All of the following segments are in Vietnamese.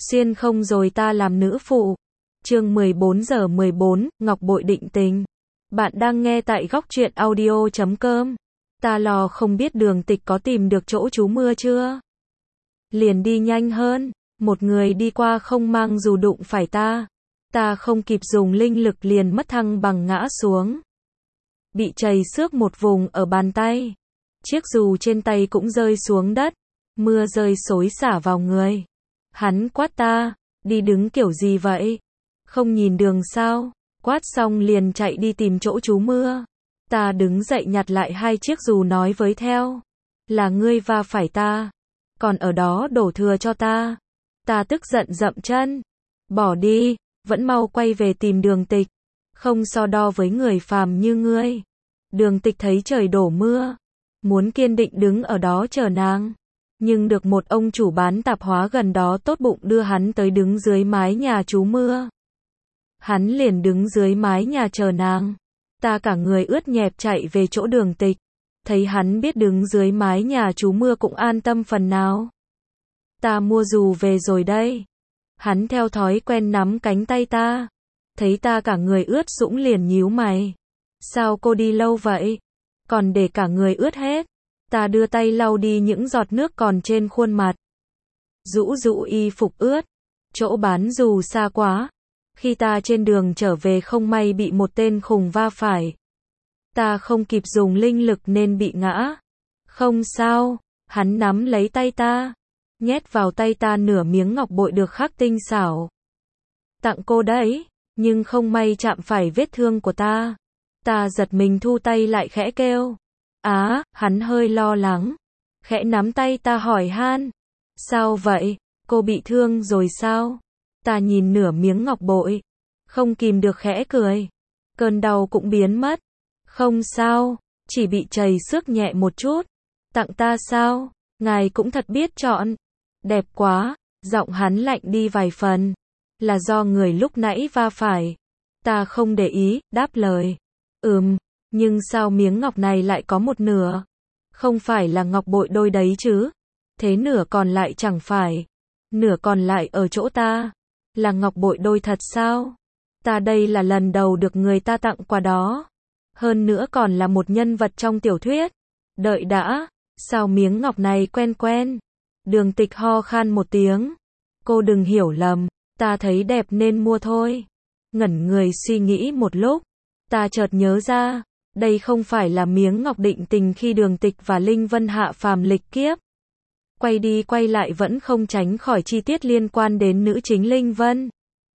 Xuyên không rồi ta làm nữ phụ. Chương 14:14, Ngọc Bội định tình. Bạn đang nghe tại góc truyện audio.com. Ta lo không biết Đường Tịch có tìm được chỗ trú mưa chưa. Liền đi nhanh hơn, một người đi qua không mang dù đụng phải ta. Ta không kịp dùng linh lực liền mất thăng bằng ngã xuống. Bị chày xước một vùng ở bàn tay. Chiếc dù trên tay cũng rơi xuống đất. Mưa rơi xối xả vào người. Hắn quát ta, đi đứng kiểu gì vậy? Không nhìn đường sao? Quát xong liền chạy đi tìm chỗ trú mưa. Ta đứng dậy nhặt lại hai chiếc dù nói với theo. Là ngươi va phải ta. Còn ở đó đổ thừa cho ta. Ta tức giận dậm chân. Bỏ đi, vẫn mau quay về tìm Đường Tịch. Không so đo với người phàm như ngươi. Đường Tịch thấy trời đổ mưa. Muốn kiên định đứng ở đó chờ nàng. Nhưng được một ông chủ bán tạp hóa gần đó tốt bụng đưa hắn tới đứng dưới mái nhà trú mưa. Hắn liền đứng dưới mái nhà chờ nàng. Ta cả người ướt nhẹp chạy về chỗ Đường Tịch. Thấy hắn biết đứng dưới mái nhà trú mưa cũng an tâm phần nào. Ta mua dù về rồi đây. Hắn theo thói quen nắm cánh tay ta. Thấy ta cả người ướt sũng liền nhíu mày. Sao cô đi lâu vậy? Còn để cả người ướt hết. Ta đưa tay lau đi những giọt nước còn trên khuôn mặt. Rũ rũ y phục ướt. Chỗ bán dù xa quá. Khi ta trên đường trở về không may bị một tên khùng va phải. Ta không kịp dùng linh lực nên bị ngã. Không sao, hắn nắm lấy tay ta. Nhét vào tay ta nửa miếng ngọc bội được khắc tinh xảo. Tặng cô đấy, nhưng không may chạm phải vết thương của ta. Ta giật mình thu tay lại khẽ kêu. Hắn hơi lo lắng. Khẽ nắm tay ta hỏi han. Sao vậy, cô bị thương rồi sao? Ta nhìn nửa miếng ngọc bội. Không kìm được khẽ cười. Cơn đau cũng biến mất. Không sao, chỉ bị chày xước nhẹ một chút. Tặng ta sao? Ngài cũng thật biết chọn. Đẹp quá, giọng hắn lạnh đi vài phần. Là do người lúc nãy va phải. Ta không để ý, đáp lời. Nhưng sao miếng ngọc này lại có một nửa? Không phải là ngọc bội đôi đấy chứ? Thế nửa còn lại chẳng phải. Nửa còn lại ở chỗ ta. Là ngọc bội đôi thật sao? Ta đây là lần đầu được người ta tặng quà đó. Hơn nữa còn là một nhân vật trong tiểu thuyết. Đợi đã, sao miếng ngọc này quen quen? Đường Tịch ho khan một tiếng. Cô đừng hiểu lầm, ta thấy đẹp nên mua thôi. Ngẩn người suy nghĩ một lúc. Ta chợt nhớ ra, đây không phải là miếng ngọc định tình khi Đường Tịch và Linh Vân hạ phàm lịch kiếp. Quay đi quay lại vẫn không tránh khỏi chi tiết liên quan đến nữ chính Linh Vân.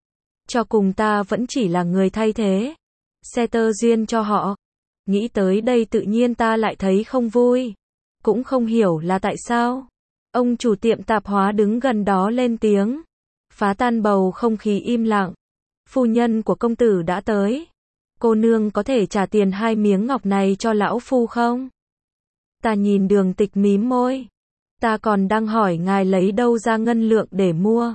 Cho cùng ta vẫn chỉ là người thay thế. Xe tơ duyên cho họ. Nghĩ tới đây tự nhiên ta lại thấy không vui. Cũng không hiểu là tại sao. Ông chủ tiệm tạp hóa đứng gần đó lên tiếng. Phá tan bầu không khí im lặng. Phu nhân của công tử đã tới. Cô nương có thể trả tiền 2 miếng ngọc này cho lão phu không? Ta nhìn Đường Tịch mím môi. Ta còn đang hỏi ngài lấy đâu ra ngân lượng để mua.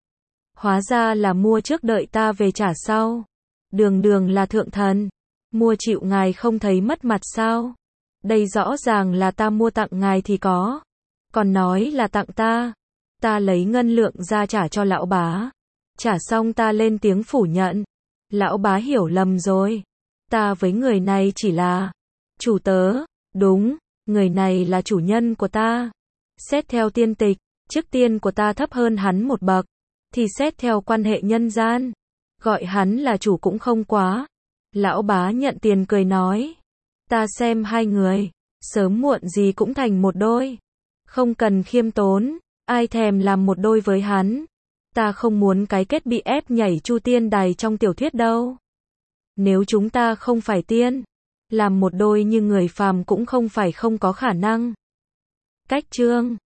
Hóa ra là mua trước đợi ta về trả sau. Đường là thượng thần. Mua chịu ngài không thấy mất mặt sao? Đây rõ ràng là ta mua tặng ngài thì có. Còn nói là tặng ta. Ta lấy ngân lượng ra trả cho lão bá. Trả xong ta lên tiếng phủ nhận. Lão bá hiểu lầm rồi. Ta với người này chỉ là chủ tớ. Đúng, người này là chủ nhân của ta. Xét theo tiên tịch, chức tiên của ta thấp hơn hắn một bậc. Thì xét theo quan hệ nhân gian, gọi hắn là chủ cũng không quá. Lão bá nhận tiền cười nói. Ta xem hai người, sớm muộn gì cũng thành một đôi. Không cần khiêm tốn, ai thèm làm một đôi với hắn. Ta không muốn cái kết bị ép nhảy chu tiên đài trong tiểu thuyết đâu. Nếu chúng ta không phải tiên, làm một đôi như người phàm cũng không phải không có khả năng. Cách chương